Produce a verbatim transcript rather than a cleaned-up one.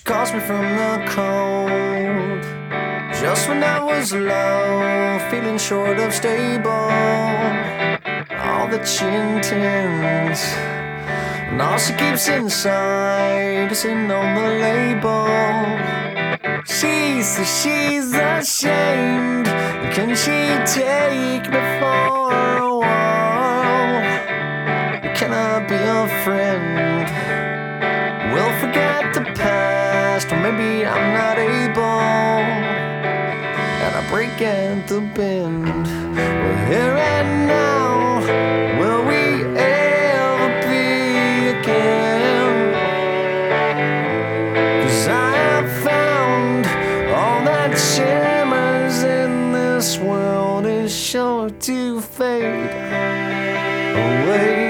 calls me from the cold. Just when I was low, feeling short of stable, all that she intends, and all she keeps inside is in on the label. She says she's ashamed. Can she take me for a while? Can I be a friend? We'll forget the past, or maybe I'm not able, and I break at the bend. We're here and now. Will we ever be again? 'Cause I have found all that shimmers in this world is sure to fade away.